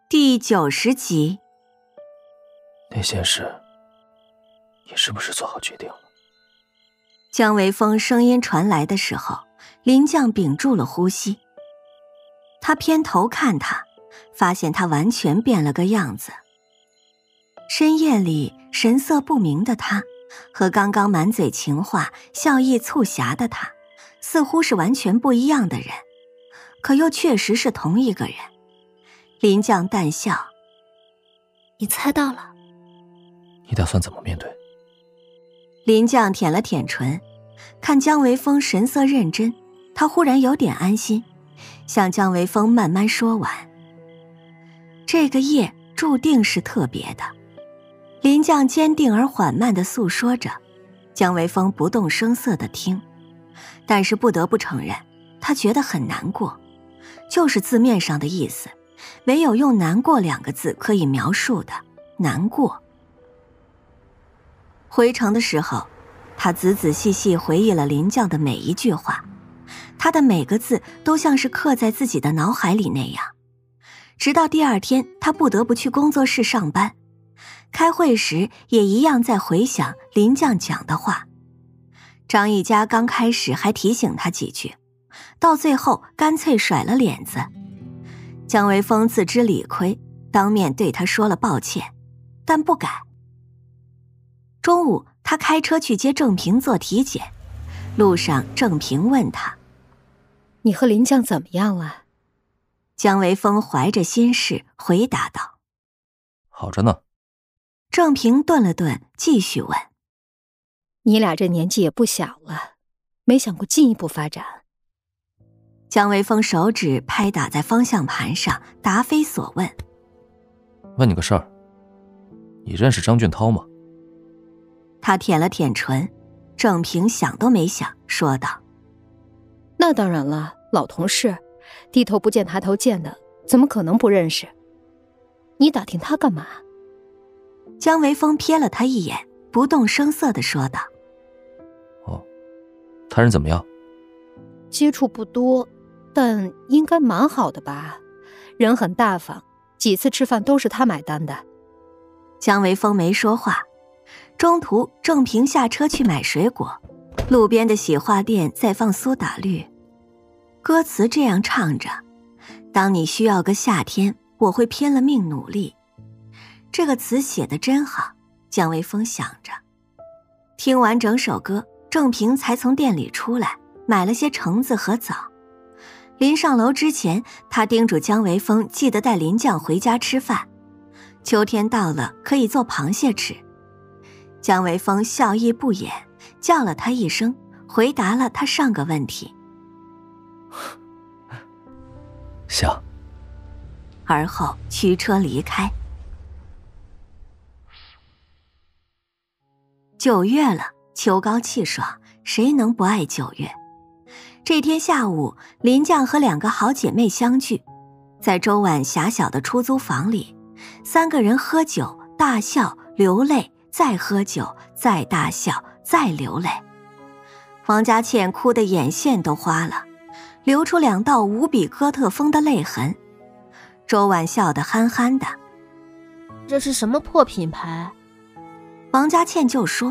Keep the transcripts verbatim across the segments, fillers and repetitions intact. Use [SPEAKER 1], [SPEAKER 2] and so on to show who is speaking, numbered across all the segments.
[SPEAKER 1] 第九十集。
[SPEAKER 2] 那件事，你是不是做好决定了？
[SPEAKER 1] 江维峰声音传来的时候，林将屏住了呼吸。他偏头看他，发现他完全变了个样子。深夜里神色不明的他，和刚刚满嘴情话、笑意促狭的他，似乎是完全不一样的人，可又确实是同一个人。林将淡笑：
[SPEAKER 3] 你猜到了。
[SPEAKER 2] 你打算怎么面对？
[SPEAKER 1] 林将舔了舔唇，看江维峰神色认真，他忽然有点安心，向江维峰慢慢说完。这个夜注定是特别的。林将坚定而缓慢地诉说着，江维峰不动声色地听，但是不得不承认，他觉得很难过，就是字面上的意思，唯有用难过两个字可以描述的，难过。回城的时候，他仔仔细细回忆了林将的每一句话，他的每个字都像是刻在自己的脑海里那样。直到第二天，他不得不去工作室上班，开会时也一样在回想林将讲的话。张一家刚开始还提醒他几句，到最后干脆甩了脸子。江维峰自知理亏，当面对他说了抱歉，但不改。中午他开车去接郑平做体检，路上郑平问他：
[SPEAKER 3] 你和林将怎么样了？
[SPEAKER 1] 江维峰怀着心事回答道：
[SPEAKER 2] 好着呢。
[SPEAKER 1] 郑平顿了顿，继续问：
[SPEAKER 3] 你俩这年纪也不小了，没想过进一步发展？
[SPEAKER 1] 江维峰手指拍打在方向盘上，答非所问。
[SPEAKER 2] 问你个事儿，你认识张俊涛吗？
[SPEAKER 1] 他舔了舔唇，郑平想都没想，说道：
[SPEAKER 3] 那当然了，老同事，低头不见抬头见的，怎么可能不认识？你打听他干嘛？
[SPEAKER 1] 江维峰瞥了他一眼，不动声色地说道：
[SPEAKER 2] 哦，他人怎么样？
[SPEAKER 3] 接触不多，但应该蛮好的吧，人很大方，几次吃饭都是他买单的。
[SPEAKER 1] 江维峰没说话。中途郑平下车去买水果，路边的洗画店在放苏打绿，歌词这样唱着：当你需要个夏天，我会拼了命努力。这个词写得真好，江维峰想着。听完整首歌，郑平才从店里出来，买了些橙子和枣。临上楼之前，他叮嘱江维峰记得带林将回家吃饭，秋天到了可以做螃蟹吃。江维峰笑意不掩，叫了他一声，回答了他上个问题。
[SPEAKER 2] 想。
[SPEAKER 1] 而后驱车离开。九月了，秋高气爽，谁能不爱九月？这天下午，林将和两个好姐妹相聚，在周晚狭小的出租房里，三个人喝酒大笑流泪，再喝酒再大笑再流泪。王佳倩哭得眼线都花了，流出两道无比哥特风的泪痕。周婉笑得憨憨的：
[SPEAKER 4] 这是什么破品牌？
[SPEAKER 1] 王佳倩就说：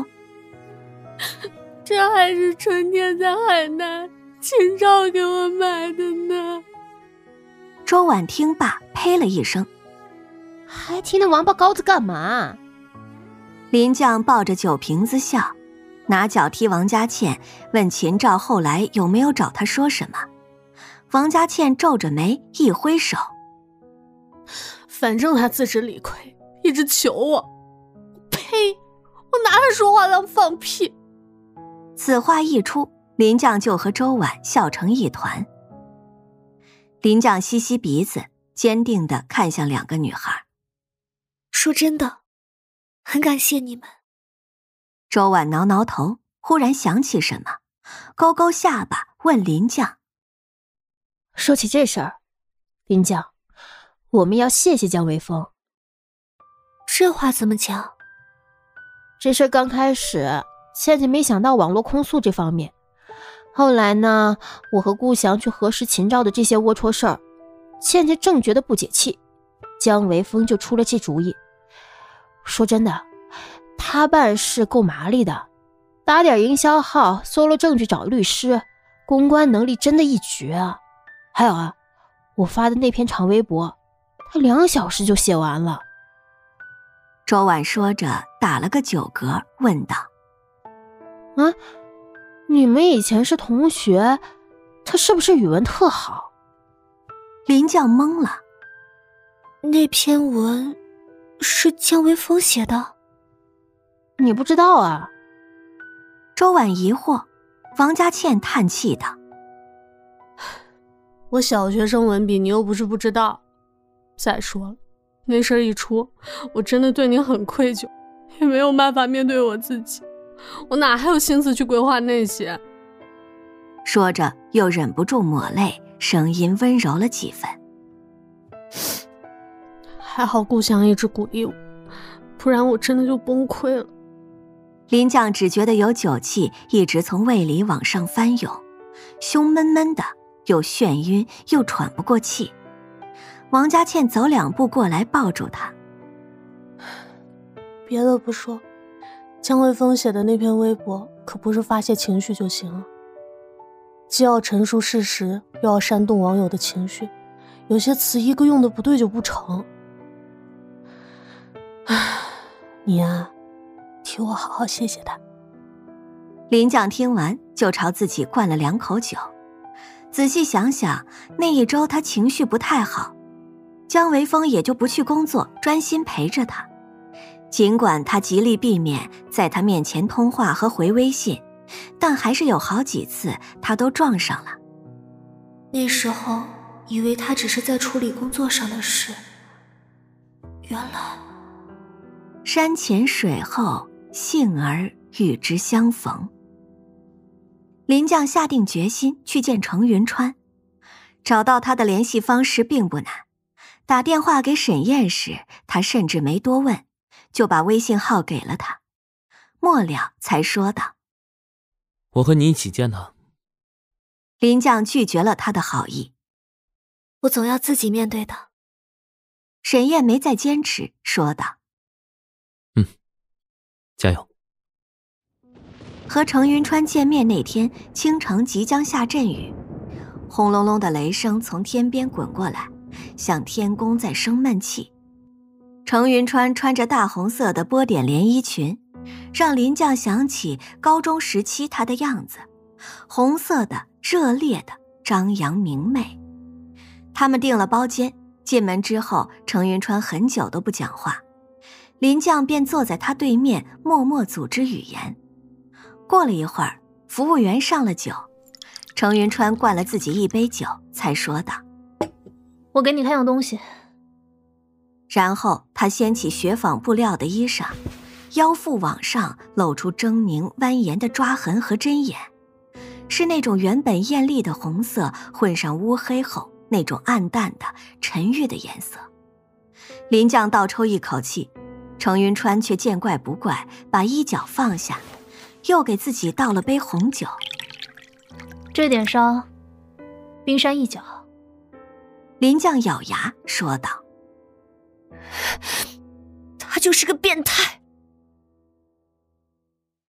[SPEAKER 5] 这还是春天在海南秦照给我买的呢。
[SPEAKER 1] 周婉听罢呸了一声：
[SPEAKER 4] 还提那王八羔子干嘛？
[SPEAKER 1] 林将抱着酒瓶子笑，拿脚踢王佳倩，问秦照后来有没有找他说什么。王佳倩皱着眉一挥手：
[SPEAKER 5] 反正他自知理亏，一直求我。呸！我拿他说话当放屁。
[SPEAKER 1] 此话一出，林将就和周婉笑成一团。林将吸吸鼻子，坚定地看向两个女孩：
[SPEAKER 3] 说真的，很感谢你们。
[SPEAKER 1] 周婉挠挠头，忽然想起什么，勾勾下巴问林将：
[SPEAKER 4] 说起这事儿，林将，我们要谢谢江维峰。
[SPEAKER 3] 这话怎么讲？
[SPEAKER 4] 这事刚开始，倩倩没想到网络控诉这方面，后来呢，我和顾翔去核实秦照的这些龌龊事儿，倩倩正觉得不解气， 姜维峰就出了这主意。说真的，他办事够麻利的，打点营销号，搜了证据找律师，公关能力真的一绝啊。还有啊，我发的那篇长微博，他两小时就写完了。
[SPEAKER 1] 周婉说着打了个酒嗝，问道：
[SPEAKER 4] 啊，你们以前是同学，他是不是语文特好？
[SPEAKER 1] 林绛懵了。
[SPEAKER 6] 那篇文是姜维峰写的？
[SPEAKER 4] 你不知道啊？
[SPEAKER 1] 周婉疑惑。王佳倩叹气道：
[SPEAKER 5] 我小学生文笔你又不是不知道，再说了，那事儿一出，我真的对你很愧疚，也没有办法面对我自己，我哪还有心思去规划那些。
[SPEAKER 1] 说着又忍不住抹泪，声音温柔了几分。
[SPEAKER 5] 还好顾翔一直鼓励我，不然我真的就崩溃了。
[SPEAKER 1] 林绛只觉得有酒气一直从胃里往上翻涌，胸闷闷的，又眩晕又喘不过气。王佳倩走两步过来抱住他。
[SPEAKER 5] 别的不说，姜维峰写的那篇微博可不是发泄情绪就行了，既要陈述事实，又要煽动网友的情绪，有些词一个用的不对就不成。唉，你啊，替我好好谢谢他。
[SPEAKER 1] 林绛听完就朝自己灌了两口酒。仔细想想，那一周他情绪不太好，姜维峰也就不去工作，专心陪着他。尽管他极力避免在他面前通话和回微信，但还是有好几次他都撞上了。
[SPEAKER 6] 那时候以为他只是在处理工作上的事，原来
[SPEAKER 1] 山前水后，幸而与之相逢。林绛下定决心去见程云川，找到他的联系方式并不难。打电话给沈燕时，他甚至没多问，就把微信号给了他。末了才说道：
[SPEAKER 2] 我和你一起见他。
[SPEAKER 1] 林绛拒绝了他的好意。
[SPEAKER 6] 我总要自己面对的。
[SPEAKER 1] 沈燕没再坚持，说道：
[SPEAKER 2] 嗯，加油。
[SPEAKER 1] 和程云川见面那天，京城即将下阵雨，轰隆隆的雷声从天边滚过来，像天宫在生闷气。程云川穿着大红色的波点连衣裙，让林绛想起高中时期他的样子，红色的、热烈的、张扬明媚。他们订了包间，进门之后，程云川很久都不讲话，林绛便坐在他对面，默默组织语言。过了一会儿，服务员上了酒，程云川灌了自己一杯酒，才说道：
[SPEAKER 6] 我给你看样东西。
[SPEAKER 1] 然后他掀起雪纺布料的衣裳，腰腹往上露出狰狞蜿蜒的抓痕和针眼，是那种原本艳丽的红色混上乌黑后那种暗淡的沉郁的颜色。林绛倒抽一口气，程云川却见怪不怪，把衣角放下，又给自己倒了杯红酒。
[SPEAKER 6] 这点伤，冰山一角。
[SPEAKER 1] 林绛咬牙说道：
[SPEAKER 6] 他就是个变态。